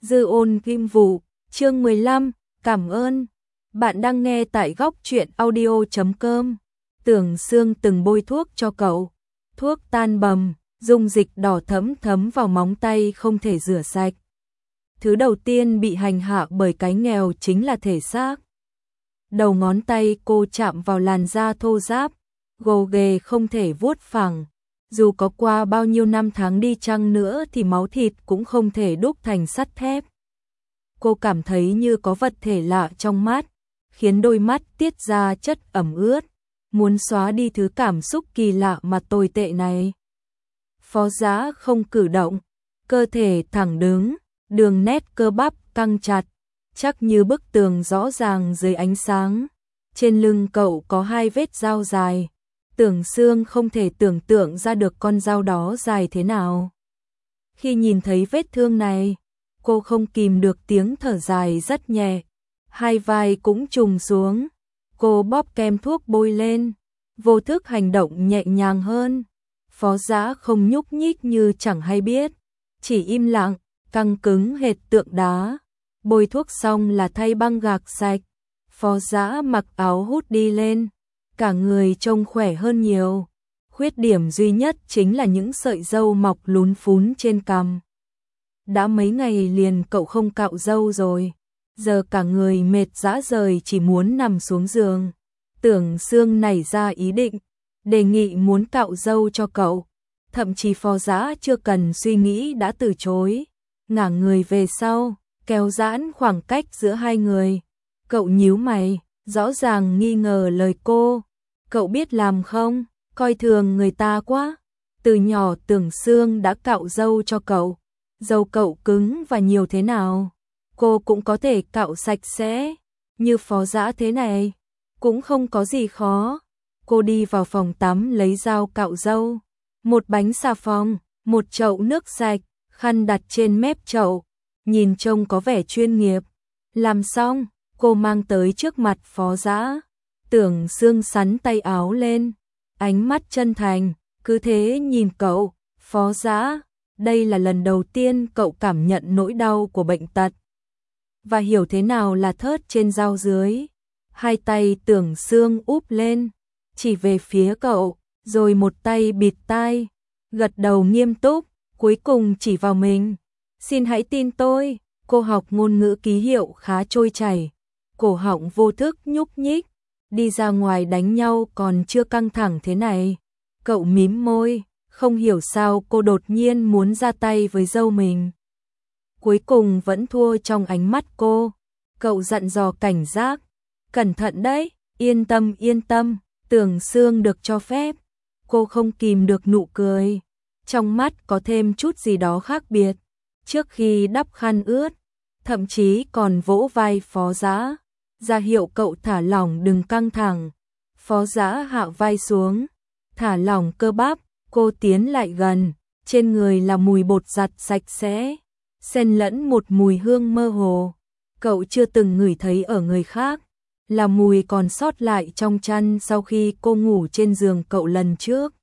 Dư ôn kim vụ, chương 15, cảm ơn. Bạn đang nghe tại góc truyện audio.com. Tưởng Sương từng bôi thuốc cho cậu. Thuốc tan bầm, dung dịch đỏ thẫm thấm vào móng tay không thể rửa sạch. Thứ đầu tiên bị hành hạ bởi cái nghèo chính là thể xác. Đầu ngón tay cô chạm vào làn da thô ráp, gồ ghề không thể vuốt phẳng. Dù có qua bao nhiêu năm tháng đi chăng nữa thì máu thịt cũng không thể đúc thành sắt thép. Cô cảm thấy như có vật thể lạ trong mắt, khiến đôi mắt tiết ra chất ẩm ướt, muốn xóa đi thứ cảm xúc kỳ lạ mà tồi tệ này. Phó Dã không cử động, cơ thể thẳng đứng, đường nét cơ bắp căng chặt, chắc như bức tường rõ ràng dưới ánh sáng. Trên lưng cậu có 2 vết dao dài. Tưởng Sương không thể tưởng tượng ra được con dao đó dài thế nào. Khi nhìn thấy vết thương này, cô không kìm được tiếng thở dài rất nhẹ. 2 vai cũng trùng xuống. Cô bóp kem thuốc bôi lên, vô thức hành động nhẹ nhàng hơn. Phó Dã không nhúc nhích như chẳng hay biết, chỉ im lặng, căng cứng hệt tượng đá. Bôi thuốc xong là thay băng gạc sạch. Phó Dã mặc áo hút đi lên, cả người trông khỏe hơn nhiều. Khuyết điểm duy nhất chính là những sợi râu mọc lún phún trên cằm. Đã mấy ngày liền cậu không cạo râu rồi, giờ cả người mệt rã rời chỉ muốn nằm xuống giường. Tưởng Sương nảy ra ý định, đề nghị muốn cạo râu cho cậu. Thậm chí Phó Dã chưa cần suy nghĩ đã từ chối, ngả người về sau, kéo giãn khoảng cách giữa hai người. Cậu nhíu mày, rõ ràng nghi ngờ lời cô. Cậu biết làm không, coi thường người ta quá. Từ nhỏ Tưởng Sương đã cạo râu cho cậu. Râu cậu cứng và nhiều thế nào, cô cũng có thể cạo sạch sẽ. Như Phó Dã thế này, cũng không có gì khó. Cô đi vào phòng tắm lấy dao cạo râu. Một bánh xà phòng, một chậu nước sạch, khăn đặt trên mép chậu. Nhìn trông có vẻ chuyên nghiệp. Làm xong, cô mang tới trước mặt Phó Dã. Tưởng Sương sắn tay áo lên, ánh mắt chân thành, cứ thế nhìn cậu. Phó Dã, đây là lần đầu tiên cậu cảm nhận nỗi đau của bệnh tật và hiểu thế nào là thớt trên dao dưới. 2 tay Tưởng Sương úp lên, chỉ về phía cậu, rồi một tay bịt tai, gật đầu nghiêm túc, cuối cùng chỉ vào mình. Xin hãy tin tôi. Cô học ngôn ngữ ký hiệu khá trôi chảy, cổ họng vô thức nhúc nhích. Đi ra ngoài đánh nhau còn chưa căng thẳng thế này. Cậu mím môi, không hiểu sao cô đột nhiên muốn ra tay với dâu mình. Cuối cùng vẫn thua trong ánh mắt cô. Cậu dặn dò cảnh giác, cẩn thận đấy, yên tâm, Tưởng Sương được cho phép. Cô không kìm được nụ cười, trong mắt có thêm chút gì đó khác biệt. Trước khi đắp khăn ướt, thậm chí còn vỗ vai Phó Dã, ra hiệu cậu thả lỏng đừng căng thẳng. Phó Dã hạ vai xuống, thả lỏng cơ bắp. Cô tiến lại gần, trên người là mùi bột giặt sạch sẽ, xen lẫn một mùi hương mơ hồ. Cậu chưa từng ngửi thấy ở người khác, là mùi còn sót lại trong chăn sau khi cô ngủ trên giường cậu lần trước.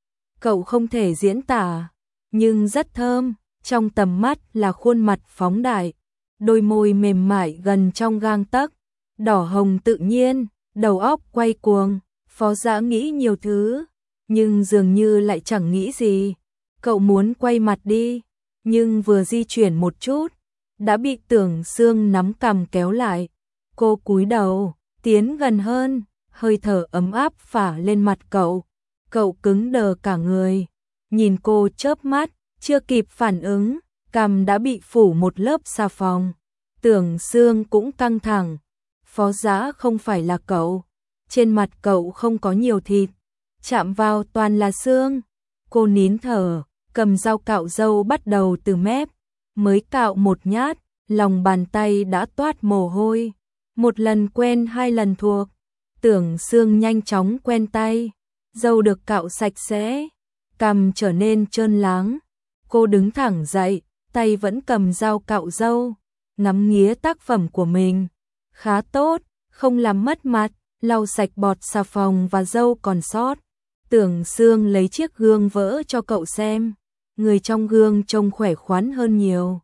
Cậu không thể diễn tả, nhưng rất thơm. Trong tầm mắt là khuôn mặt phóng đại, đôi môi mềm mại gần trong gang tấc, đỏ hồng tự nhiên, đầu óc quay cuồng. Phó Dã nghĩ nhiều thứ, nhưng dường như lại chẳng nghĩ gì. Cậu muốn quay mặt đi, nhưng vừa di chuyển một chút, đã bị Tưởng Sương nắm cằm kéo lại. Cô cúi đầu, tiến gần hơn, hơi thở ấm áp phả lên mặt cậu. Cậu cứng đờ cả người, nhìn cô chớp mắt, chưa kịp phản ứng, cằm đã bị phủ một lớp xà phòng. Tưởng Sương cũng căng thẳng. Phó Dã không phải là cậu, trên mặt cậu không có nhiều thịt, chạm vào toàn là xương. Cô nín thở, cầm dao cạo râu bắt đầu từ mép, mới cạo một nhát, lòng bàn tay đã toát mồ hôi. Một lần quen 2 lần thuộc, Tưởng Sương nhanh chóng quen tay. Râu được cạo sạch sẽ, cằm trở nên trơn láng. Cô đứng thẳng dậy, tay vẫn cầm dao cạo râu, ngắm nghía tác phẩm của mình. Khá tốt, không làm mất mặt, lau sạch bọt xà phòng và râu còn sót. Tưởng Sương lấy chiếc gương vỡ cho cậu xem. Người trong gương trông khỏe khoắn hơn nhiều.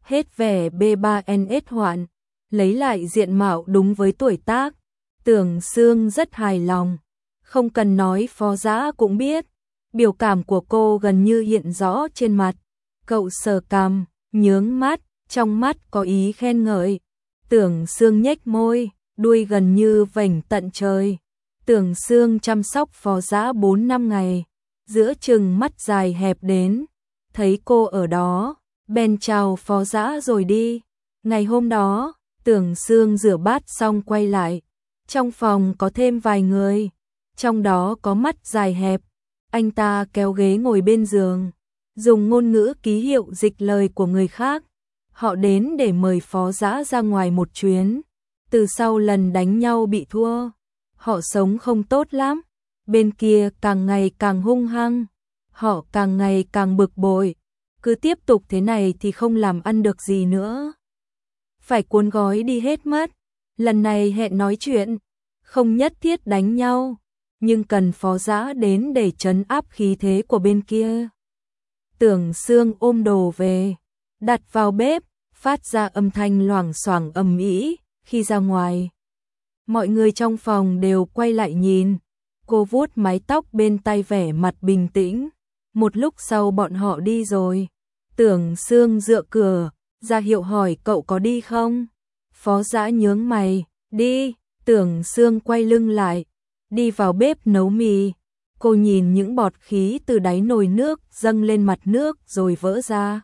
hết vẻ B3NS hoạn, lấy lại diện mạo đúng với tuổi tác. Tưởng Sương rất hài lòng, không cần nói Phó Dã cũng biết, biểu cảm của cô gần như hiện rõ trên mặt. Cậu sờ cằm, nhướng mắt, trong mắt có ý khen ngợi. Tưởng Sương nhếch môi, đuôi gần như vểnh tận trời. Tưởng Sương chăm sóc Phó Dã 4 năm ngày, giữa chừng mắt dài hẹp đến, thấy cô ở đó, bèn chào Phó Dã rồi đi. Ngày hôm đó, Tưởng Sương rửa bát xong quay lại, trong phòng có thêm vài người, trong đó có mắt dài hẹp. Anh ta kéo ghế ngồi bên giường, dùng ngôn ngữ ký hiệu dịch lời của người khác. Họ đến để mời Phó Dã ra ngoài một chuyến. Từ sau lần đánh nhau bị thua, họ sống không tốt lắm. Bên kia càng ngày càng hung hăng, họ càng ngày càng bực bội. Cứ tiếp tục thế này thì không làm ăn được gì nữa. Phải cuốn gói đi hết mất. Lần này hẹn nói chuyện, không nhất thiết đánh nhau, nhưng cần Phó Dã đến để trấn áp khí thế của bên kia. Tưởng Sương ôm đồ về, đặt vào bếp, phát ra âm thanh loảng xoảng ầm ĩ. Khi ra ngoài, mọi người trong phòng đều quay lại nhìn. Cô vuốt mái tóc bên tai vẻ mặt bình tĩnh. Một lúc sau bọn họ đi rồi. Tưởng Sương dựa cửa, ra hiệu hỏi cậu có đi không? Phó Dã nhướng mày, đi. Tưởng Sương quay lưng lại, đi vào bếp nấu mì. Cô nhìn những bọt khí từ đáy nồi nước dâng lên mặt nước rồi vỡ ra.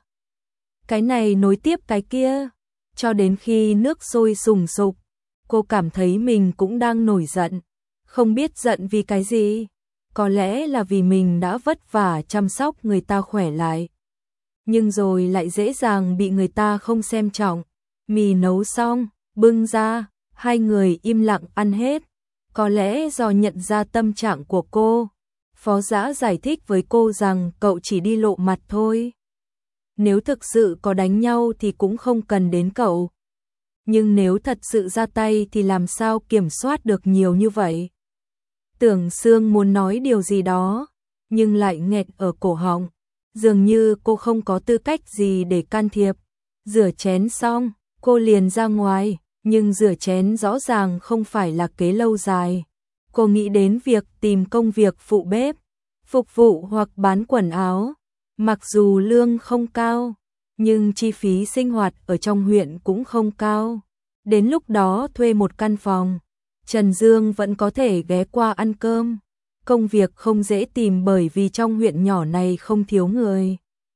Cái này nối tiếp cái kia, cho đến khi nước sôi sùng sục, cô cảm thấy mình cũng đang nổi giận. Không biết giận vì cái gì, có lẽ là vì mình đã vất vả chăm sóc người ta khỏe lại, nhưng rồi lại dễ dàng bị người ta không xem trọng. Mì nấu xong, bưng ra, hai người im lặng ăn hết. Có lẽ do nhận ra tâm trạng của cô, Phó Dã giải thích với cô rằng cậu chỉ đi lộ mặt thôi. Nếu thực sự có đánh nhau thì cũng không cần đến cậu. Nhưng nếu thật sự ra tay thì làm sao kiểm soát được nhiều như vậy? Tưởng Sương muốn nói điều gì đó, nhưng lại nghẹt ở cổ họng. Dường như cô không có tư cách gì để can thiệp. Rửa chén xong, cô liền ra ngoài, nhưng rửa chén rõ ràng không phải là kế lâu dài. Cô nghĩ đến việc tìm công việc phụ bếp, phục vụ hoặc bán quần áo. Mặc dù lương không cao, nhưng chi phí sinh hoạt ở trong huyện cũng không cao. Đến lúc đó thuê một căn phòng, Trần Dương vẫn có thể ghé qua ăn cơm. Công việc không dễ tìm bởi vì trong huyện nhỏ này không thiếu người.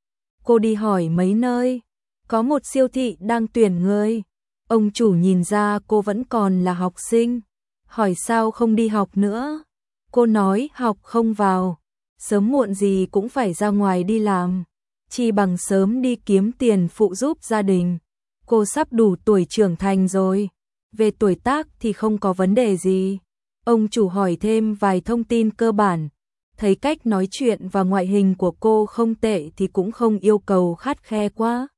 Cô đi hỏi mấy nơi, có một siêu thị đang tuyển người. Ông chủ nhìn ra cô vẫn còn là học sinh, hỏi sao không đi học nữa. Cô nói học không vào, sớm muộn gì cũng phải ra ngoài đi làm, chỉ bằng sớm đi kiếm tiền phụ giúp gia đình. Cô sắp đủ tuổi trưởng thành rồi, về tuổi tác thì không có vấn đề gì. Ông chủ hỏi thêm vài thông tin cơ bản, thấy cách nói chuyện và ngoại hình của cô không tệ thì cũng không yêu cầu khắt khe quá.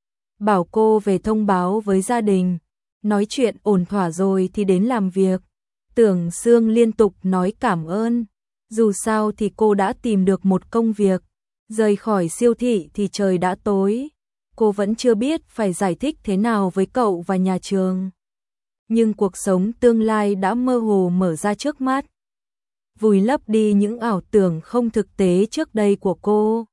Bảo cô về thông báo với gia đình, nói chuyện ổn thỏa rồi thì đến làm việc. Tưởng Sương liên tục nói cảm ơn, dù sao thì cô đã tìm được một công việc. Rời khỏi siêu thị thì trời đã tối, cô vẫn chưa biết phải giải thích thế nào với cậu và nhà trường. Nhưng cuộc sống tương lai đã mơ hồ mở ra trước mắt, vùi lấp đi những ảo tưởng không thực tế trước đây của cô.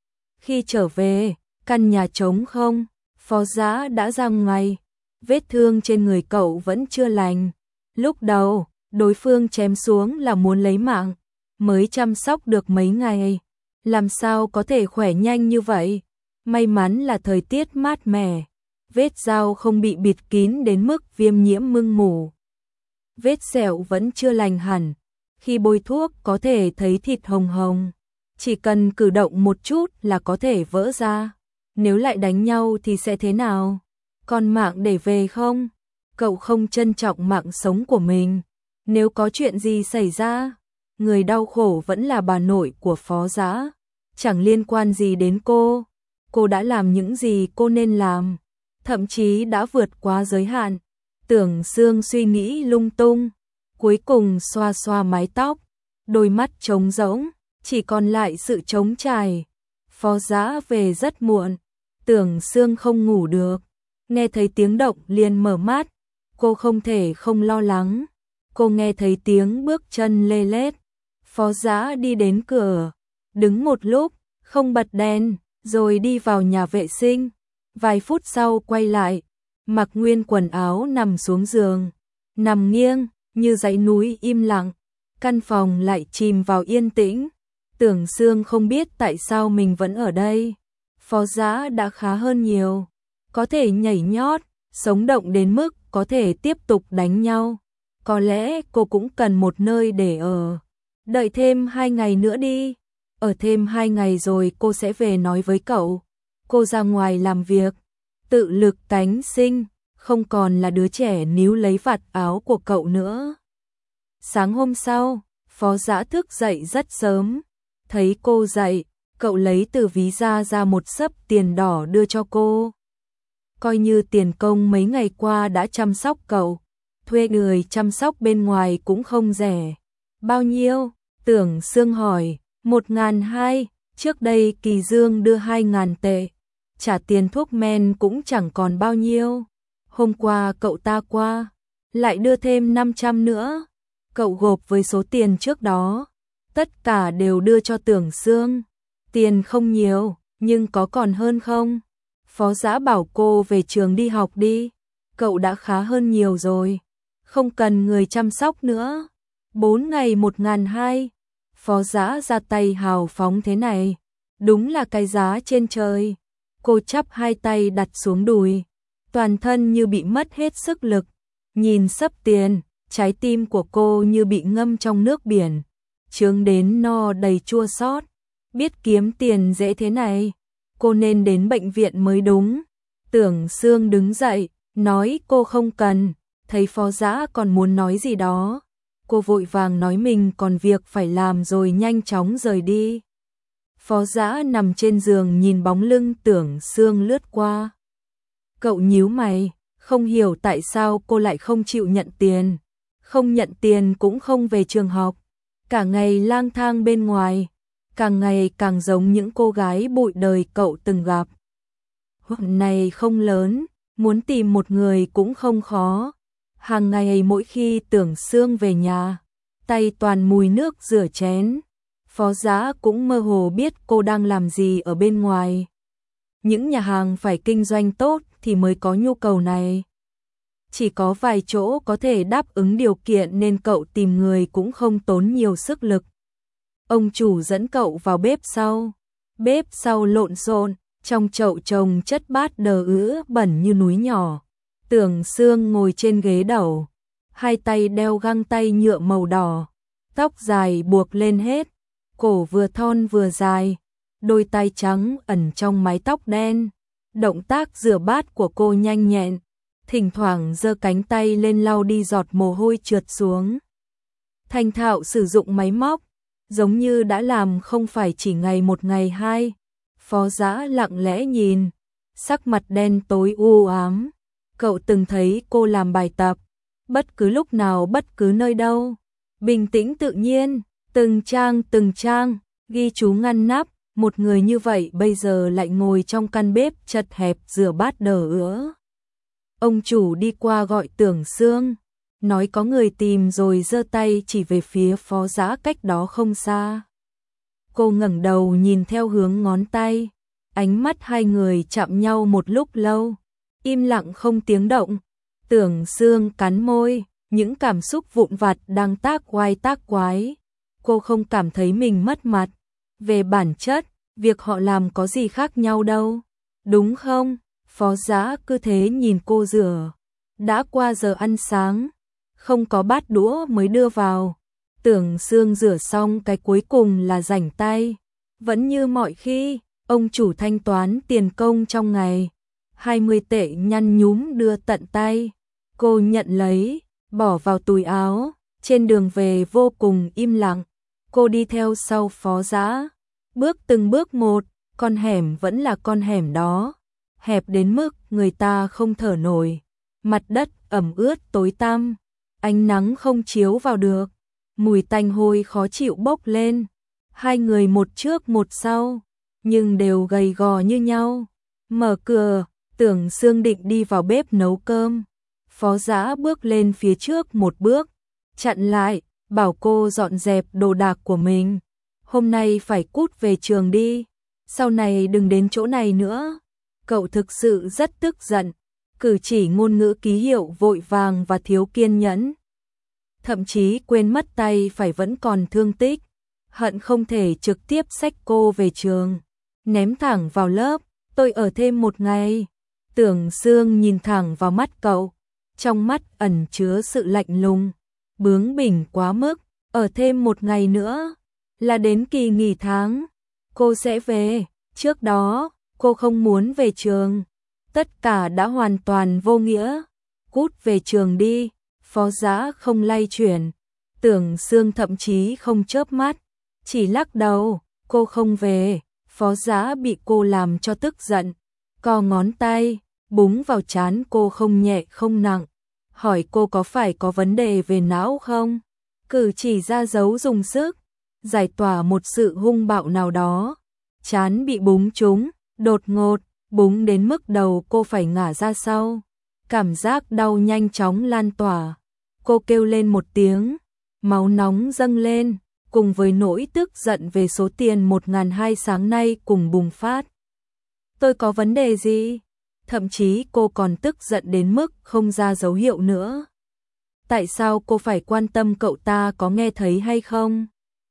Khi trở về, căn nhà trống không, Phó Dã đã ra ngoài, vết thương trên người cậu vẫn chưa lành. Lúc đầu, đối phương chém xuống là muốn lấy mạng, mới chăm sóc được mấy ngày, làm sao có thể khỏe nhanh như vậy. May mắn là thời tiết mát mẻ, vết dao không bị bịt kín đến mức viêm nhiễm mưng mủ. Vết sẹo vẫn chưa lành hẳn, khi bôi thuốc có thể thấy thịt hồng hồng, chỉ cần cử động một chút là có thể vỡ ra. Nếu lại đánh nhau thì sẽ thế nào? Còn mạng để về không? Cậu không trân trọng mạng sống của mình. Nếu có chuyện gì xảy ra, người đau khổ vẫn là bà nội của Phó Dã, chẳng liên quan gì đến cô. Cô đã làm những gì cô nên làm, thậm chí đã vượt quá giới hạn. Tưởng Sương suy nghĩ lung tung, cuối cùng xoa xoa mái tóc, đôi mắt trống rỗng, chỉ còn lại sự trống trải. Phó Dã về rất muộn. Tưởng Sương không ngủ được, nghe thấy tiếng động liền mở mắt, cô không thể không lo lắng. Cô nghe thấy tiếng bước chân lê lết, Phó Dã đi đến cửa, đứng một lúc, không bật đèn, rồi đi vào nhà vệ sinh. Vài phút sau quay lại, mặc nguyên quần áo nằm xuống giường, nằm nghiêng, như dãy núi im lặng, căn phòng lại chìm vào yên tĩnh. Tưởng Sương không biết tại sao mình vẫn ở đây. Phó Dã đã khá hơn nhiều, có thể nhảy nhót, sống động đến mức có thể tiếp tục đánh nhau. Có lẽ cô cũng cần một nơi để ở. Đợi thêm 2 ngày nữa đi. Ở thêm 2 ngày rồi cô sẽ về nói với cậu. Cô ra ngoài làm việc, tự lực cánh sinh, không còn là đứa trẻ níu lấy vạt áo của cậu nữa. Sáng hôm sau, Phó Dã thức dậy rất sớm. Thấy cô dậy, cậu lấy từ ví ra một xấp tiền đỏ đưa cho cô. Coi như tiền công mấy ngày qua đã chăm sóc cậu. Thuê người chăm sóc bên ngoài cũng không rẻ. Bao nhiêu? Tưởng Sương hỏi. 1.200, trước đây Kỳ Dương đưa 2.000 tệ. Trả tiền thuốc men cũng chẳng còn bao nhiêu. Hôm qua cậu ta qua, lại đưa thêm 500 nữa. Cậu gộp với số tiền trước đó, tất cả đều đưa cho Tưởng Sương. Tiền không nhiều, nhưng có còn hơn không? Phó Dã bảo cô về trường đi học đi. Cậu đã khá hơn nhiều rồi, không cần người chăm sóc nữa. 4 ngày 1.200. Phó Dã ra tay hào phóng thế này, đúng là cái giá trên trời. Cô chắp hai tay đặt xuống đùi, toàn thân như bị mất hết sức lực. Nhìn xấp tiền, trái tim của cô như bị ngâm trong nước biển, chướng đến no đầy chua xót. Biết kiếm tiền dễ thế này, cô nên đến bệnh viện mới đúng. Tưởng Sương đứng dậy, nói cô không cần. Thấy Phó Dã còn muốn nói gì đó, cô vội vàng nói mình còn việc phải làm rồi nhanh chóng rời đi. Phó Dã nằm trên giường nhìn bóng lưng Tưởng Sương lướt qua. Cậu nhíu mày, không hiểu tại sao cô lại không chịu nhận tiền. Không nhận tiền cũng không về trường học, cả ngày lang thang bên ngoài, càng ngày càng giống những cô gái bụi đời cậu từng gặp. Hôm này không lớn, muốn tìm một người cũng không khó. Hàng ngày mỗi khi Tưởng Sương về nhà, tay toàn mùi nước rửa chén. Phó Dã cũng mơ hồ biết cô đang làm gì ở bên ngoài. Những nhà hàng phải kinh doanh tốt thì mới có nhu cầu này. Chỉ có vài chỗ có thể đáp ứng điều kiện nên cậu tìm người cũng không tốn nhiều sức lực. Ông chủ dẫn cậu vào bếp sau. Bếp sau lộn xộn, trong chậu trồng chất bát đờ ứ bẩn như núi nhỏ. Tưởng Sương ngồi trên ghế đầu, hai tay đeo găng tay nhựa màu đỏ, tóc dài buộc lên hết, cổ vừa thon vừa dài, đôi tay trắng ẩn trong mái tóc đen. Động tác rửa bát của cô nhanh nhẹn, thỉnh thoảng giơ cánh tay lên lau đi giọt mồ hôi trượt xuống. Thành thạo sử dụng máy móc, giống như đã làm không phải chỉ ngày một ngày hai. Phó Dã lặng lẽ nhìn, sắc mặt đen tối u ám. Cậu từng thấy cô làm bài tập, bất cứ lúc nào bất cứ nơi đâu, bình tĩnh tự nhiên, từng trang, ghi chú ngăn nắp. Một người như vậy bây giờ lại ngồi trong căn bếp chật hẹp rửa bát đờ ứa. Ông chủ đi qua gọi Tưởng Sương, nói có người tìm rồi giơ tay chỉ về phía Phó Dã cách đó không xa. Cô ngẩng đầu nhìn theo hướng ngón tay, ánh mắt hai người chạm nhau một lúc lâu, im lặng không tiếng động. Tưởng Sương cắn môi, những cảm xúc vụn vặt đang tác oai tác quái. Cô không cảm thấy mình mất mặt. Về bản chất, việc họ làm có gì khác nhau đâu, đúng không? Phó Dã cứ thế nhìn cô rửa. Đã qua giờ ăn sáng, không có bát đũa mới đưa vào. Tưởng Sương rửa xong cái cuối cùng là rảnh tay. Vẫn như mọi khi, ông chủ thanh toán tiền công trong ngày. 20 tệ nhăn nhúm đưa tận tay. Cô nhận lấy, bỏ vào túi áo. Trên đường về vô cùng im lặng. Cô đi theo sau Phó Dã. Bước từng bước một, con hẻm vẫn là con hẻm đó. Hẹp đến mức người ta không thở nổi. Mặt đất ẩm ướt tối tăm. Ánh nắng không chiếu vào được. Mùi tanh hôi khó chịu bốc lên. Hai người một trước một sau, nhưng đều gầy gò như nhau. Mở cửa, Tưởng Sương định đi vào bếp nấu cơm. Phó Dã bước lên phía trước một bước, chặn lại, bảo cô dọn dẹp đồ đạc của mình. Hôm nay phải cút về trường đi, sau này đừng đến chỗ này nữa. Cậu thực sự rất tức giận, cử chỉ ngôn ngữ ký hiệu vội vàng và thiếu kiên nhẫn. Thậm chí quên mất tay phải vẫn còn thương tích, hận không thể trực tiếp xách cô về trường, ném thẳng vào lớp. Tôi ở thêm một ngày. Tưởng Sương nhìn thẳng vào mắt cậu, trong mắt ẩn chứa sự lạnh lùng, bướng bỉnh quá mức. Ở thêm một ngày nữa, là đến kỳ nghỉ tháng, cô sẽ về. Trước đó, cô không muốn về trường. Tất cả đã hoàn toàn vô nghĩa. Cút về trường đi. Phó Dã không lay chuyển. Tưởng Sương thậm chí không chớp mắt, chỉ lắc đầu. Cô không về. Phó Dã bị cô làm cho tức giận, co ngón tay búng vào trán cô không nhẹ không nặng, hỏi cô có phải có vấn đề về não không. Cử chỉ ra dấu dùng sức giải tỏa một sự hung bạo nào đó. Trán bị búng trúng, đột ngột, búng đến mức đầu cô phải ngả ra sau. Cảm giác đau nhanh chóng lan tỏa. Cô kêu lên một tiếng, máu nóng dâng lên, cùng với nỗi tức giận về số tiền 1.200 sáng nay cùng bùng phát. Tôi có vấn đề gì? Thậm chí cô còn tức giận đến mức không ra dấu hiệu nữa. Tại sao cô phải quan tâm cậu ta có nghe thấy hay không?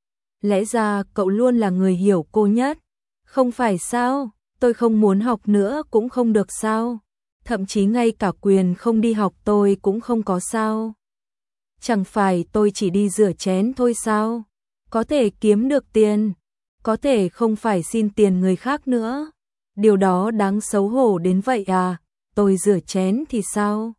Lẽ ra cậu luôn là người hiểu cô nhất. Không phải sao? Tôi không muốn học nữa cũng không được sao? Thậm chí ngay cả quyền không đi học tôi cũng không có sao? Chẳng phải tôi chỉ đi rửa chén thôi sao? Có thể kiếm được tiền, có thể không phải xin tiền người khác nữa. Điều đó đáng xấu hổ đến vậy à? Tôi rửa chén thì sao?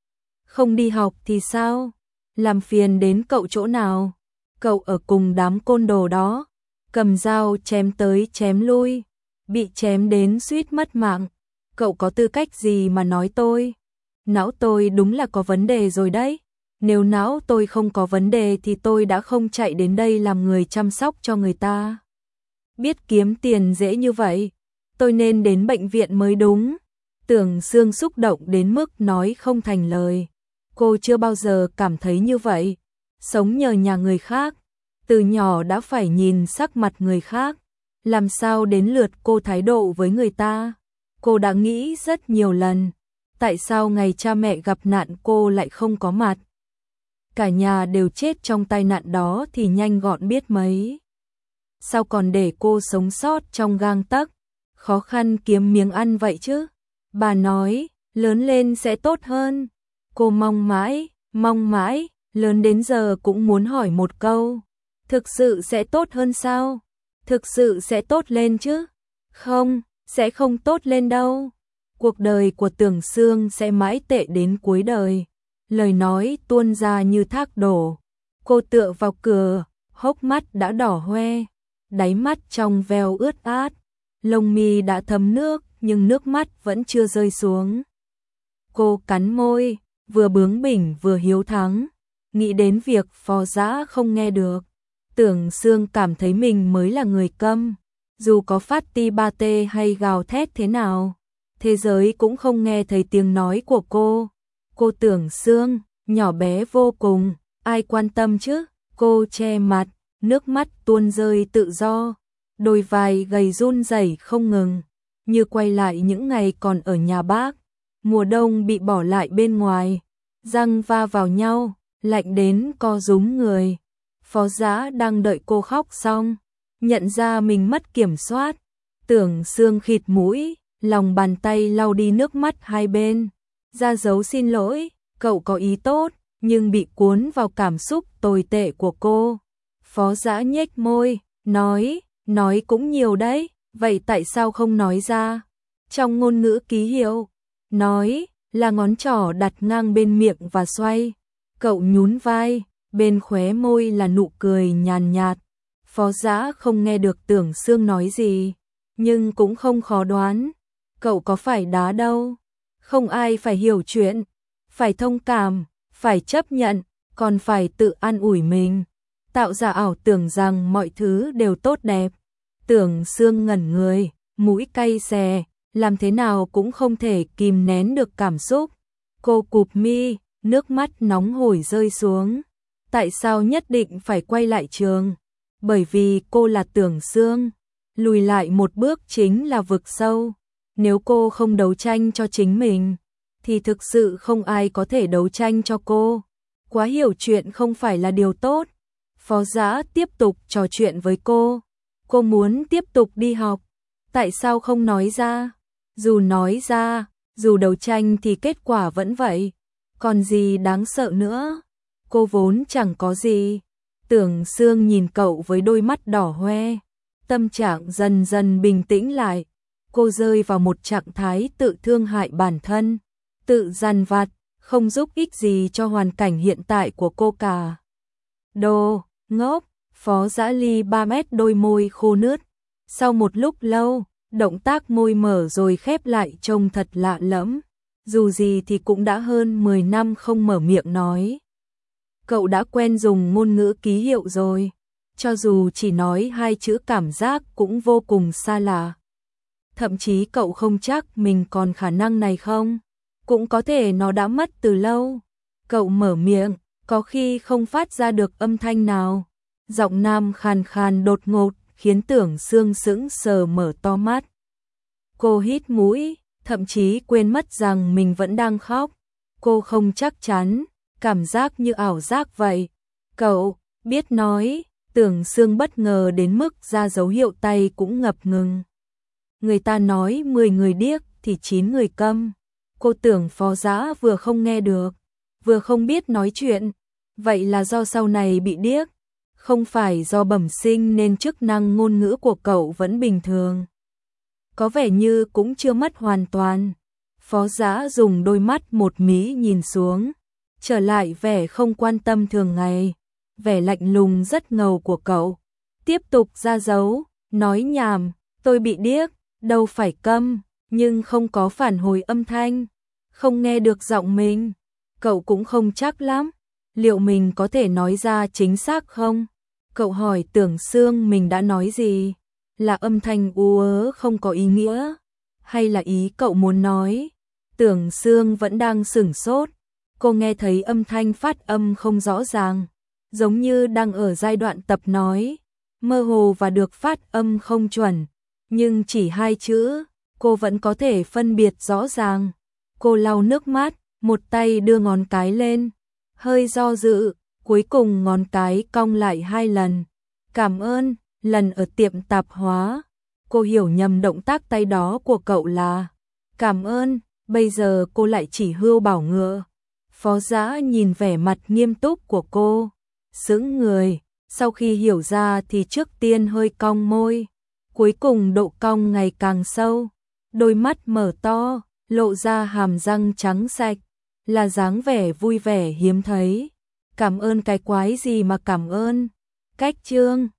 Không đi học thì sao? Làm phiền đến cậu chỗ nào? Cậu ở cùng đám côn đồ đó, cầm dao chém tới chém lui, bị chém đến suýt mất mạng. Cậu có tư cách gì mà nói tôi? Não tôi đúng là có vấn đề rồi đấy. Nếu não tôi không có vấn đề thì tôi đã không chạy đến đây làm người chăm sóc cho người ta. Biết kiếm tiền dễ như vậy, tôi nên đến bệnh viện mới đúng. Tưởng Sương xúc động đến mức nói không thành lời. Cô chưa bao giờ cảm thấy như vậy. Sống nhờ nhà người khác, từ nhỏ đã phải nhìn sắc mặt người khác. Làm sao đến lượt cô thái độ với người ta? Cô đã nghĩ rất nhiều lần. Tại sao ngày cha mẹ gặp nạn cô lại không có mặt? Cả nhà đều chết trong tai nạn đó thì nhanh gọn biết mấy. Sao còn để cô sống sót trong gang tấc, khó khăn kiếm miếng ăn vậy chứ? Bà nói, lớn lên sẽ tốt hơn. Cô mong mãi, lớn đến giờ cũng muốn hỏi một câu. Thực sự sẽ tốt hơn sao? Thực sự sẽ tốt lên chứ? Không, sẽ không tốt lên đâu. Cuộc đời của Tưởng Sương sẽ mãi tệ đến cuối đời. Lời nói tuôn ra như thác đổ. Cô tựa vào cửa, hốc mắt đã đỏ hoe, đáy mắt trong veo ướt át, lông mi đã thấm nước nhưng nước mắt vẫn chưa rơi xuống. Cô cắn môi, vừa bướng bỉnh vừa hiếu thắng, nghĩ đến việc Phó Dã không nghe được. Tưởng Sương cảm thấy mình mới là người câm, dù có phát ti ba tê hay gào thét thế nào, thế giới cũng không nghe thấy tiếng nói của cô. Cô Tưởng Sương, nhỏ bé vô cùng, ai quan tâm chứ? Cô che mặt, nước mắt tuôn rơi tự do, đôi vai gầy run rẩy không ngừng, như quay lại những ngày còn ở nhà bác. Mùa đông bị bỏ lại bên ngoài, răng va vào nhau, lạnh đến co rúm người. Phó Dã đang đợi cô khóc xong, nhận ra mình mất kiểm soát. Tưởng Sương khịt mũi, lòng bàn tay lau đi nước mắt hai bên, ra dấu xin lỗi. Cậu có ý tốt, nhưng bị cuốn vào cảm xúc tồi tệ của cô. Phó Dã nhếch môi, nói cũng nhiều đấy, vậy tại sao không nói ra? Trong ngôn ngữ ký hiệu, nói là ngón trỏ đặt ngang bên miệng và xoay. Cậu nhún vai, bên khóe môi là nụ cười nhàn nhạt. Phó Dã không nghe được Tưởng Sương nói gì, nhưng cũng không khó đoán. Cậu có phải đá đâu, không ai phải hiểu chuyện, phải thông cảm, phải chấp nhận, còn phải tự an ủi mình, tạo ra ảo tưởng rằng mọi thứ đều tốt đẹp. Tưởng Sương ngẩn người, mũi cay xè, làm thế nào cũng không thể kìm nén được cảm xúc. Cô cụp mi, nước mắt nóng hổi rơi xuống. Tại sao nhất định phải quay lại trường? Bởi vì cô là Tưởng Sương, lùi lại một bước chính là vực sâu. Nếu cô không đấu tranh cho chính mình, thì thực sự không ai có thể đấu tranh cho cô. Quá hiểu chuyện không phải là điều tốt. Phó Dã tiếp tục trò chuyện với cô. Cô muốn tiếp tục đi học. Tại sao không nói ra? Dù nói ra, dù đấu tranh thì kết quả vẫn vậy. Còn gì đáng sợ nữa? Cô vốn chẳng có gì. Tưởng Sương nhìn cậu với đôi mắt đỏ hoe. Tâm trạng dần dần bình tĩnh lại. Cô rơi vào một trạng thái tự thương hại bản thân, tự dằn vặt, không giúp ích gì cho hoàn cảnh hiện tại của cô cả. Đồ, ngốc, Phó Dã Ly 3 mét đôi môi khô nướt. Sau một lúc lâu, động tác môi mở rồi khép lại trông thật lạ lẫm. Dù gì thì cũng đã hơn 10 năm không mở miệng nói. Cậu đã quen dùng ngôn ngữ ký hiệu rồi. Cho dù chỉ nói 2 chữ cảm giác cũng vô cùng xa lạ. Thậm chí cậu không chắc mình còn khả năng này không. Cũng có thể nó đã mất từ lâu. Cậu mở miệng, có khi không phát ra được âm thanh nào. Giọng nam khàn khàn đột ngột, khiến Tưởng Sương sững sờ mở to mắt. Cô hít mũi, thậm chí quên mất rằng mình vẫn đang khóc. Cô không chắc chắn, cảm giác như ảo giác vậy. Cậu, biết nói, Tưởng Sương bất ngờ đến mức ra dấu hiệu tay cũng ngập ngừng. Người ta nói 10 người điếc thì 9 người câm. Cô tưởng Phó Dã vừa không nghe được, vừa không biết nói chuyện. Vậy là do sau này bị điếc, không phải do bẩm sinh nên chức năng ngôn ngữ của cậu vẫn bình thường. Có vẻ như cũng chưa mất hoàn toàn. Phó Dã dùng đôi mắt một mí nhìn xuống, trở lại vẻ không quan tâm thường ngày, vẻ lạnh lùng rất ngầu của cậu. Tiếp tục ra dấu, nói nhảm, tôi bị điếc, đâu phải câm, nhưng không có phản hồi âm thanh, không nghe được giọng mình. Cậu cũng không chắc lắm, liệu mình có thể nói ra chính xác không? Cậu hỏi Tưởng Sương mình đã nói gì? Là âm thanh u ớ không có ý nghĩa? Hay là ý cậu muốn nói? Tưởng Sương vẫn đang sửng sốt. Cô nghe thấy âm thanh phát âm không rõ ràng, giống như đang ở giai đoạn tập nói, mơ hồ và được phát âm không chuẩn. Nhưng chỉ 2 chữ, cô vẫn có thể phân biệt rõ ràng. Cô lau nước mắt, một tay đưa ngón cái lên, hơi do dự, cuối cùng ngón cái cong lại 2 lần. Cảm ơn, lần ở tiệm tạp hóa. Cô hiểu nhầm động tác tay đó của cậu là cảm ơn, bây giờ cô lại chỉ hươu bảo ngựa. Phó Dã nhìn vẻ mặt nghiêm túc của cô, sững người, sau khi hiểu ra thì trước tiên hơi cong môi. Cuối cùng độ cong ngày càng sâu, đôi mắt mở to, lộ ra hàm răng trắng sạch, là dáng vẻ vui vẻ hiếm thấy. Cảm ơn cái quái gì mà cảm ơn? Cách chương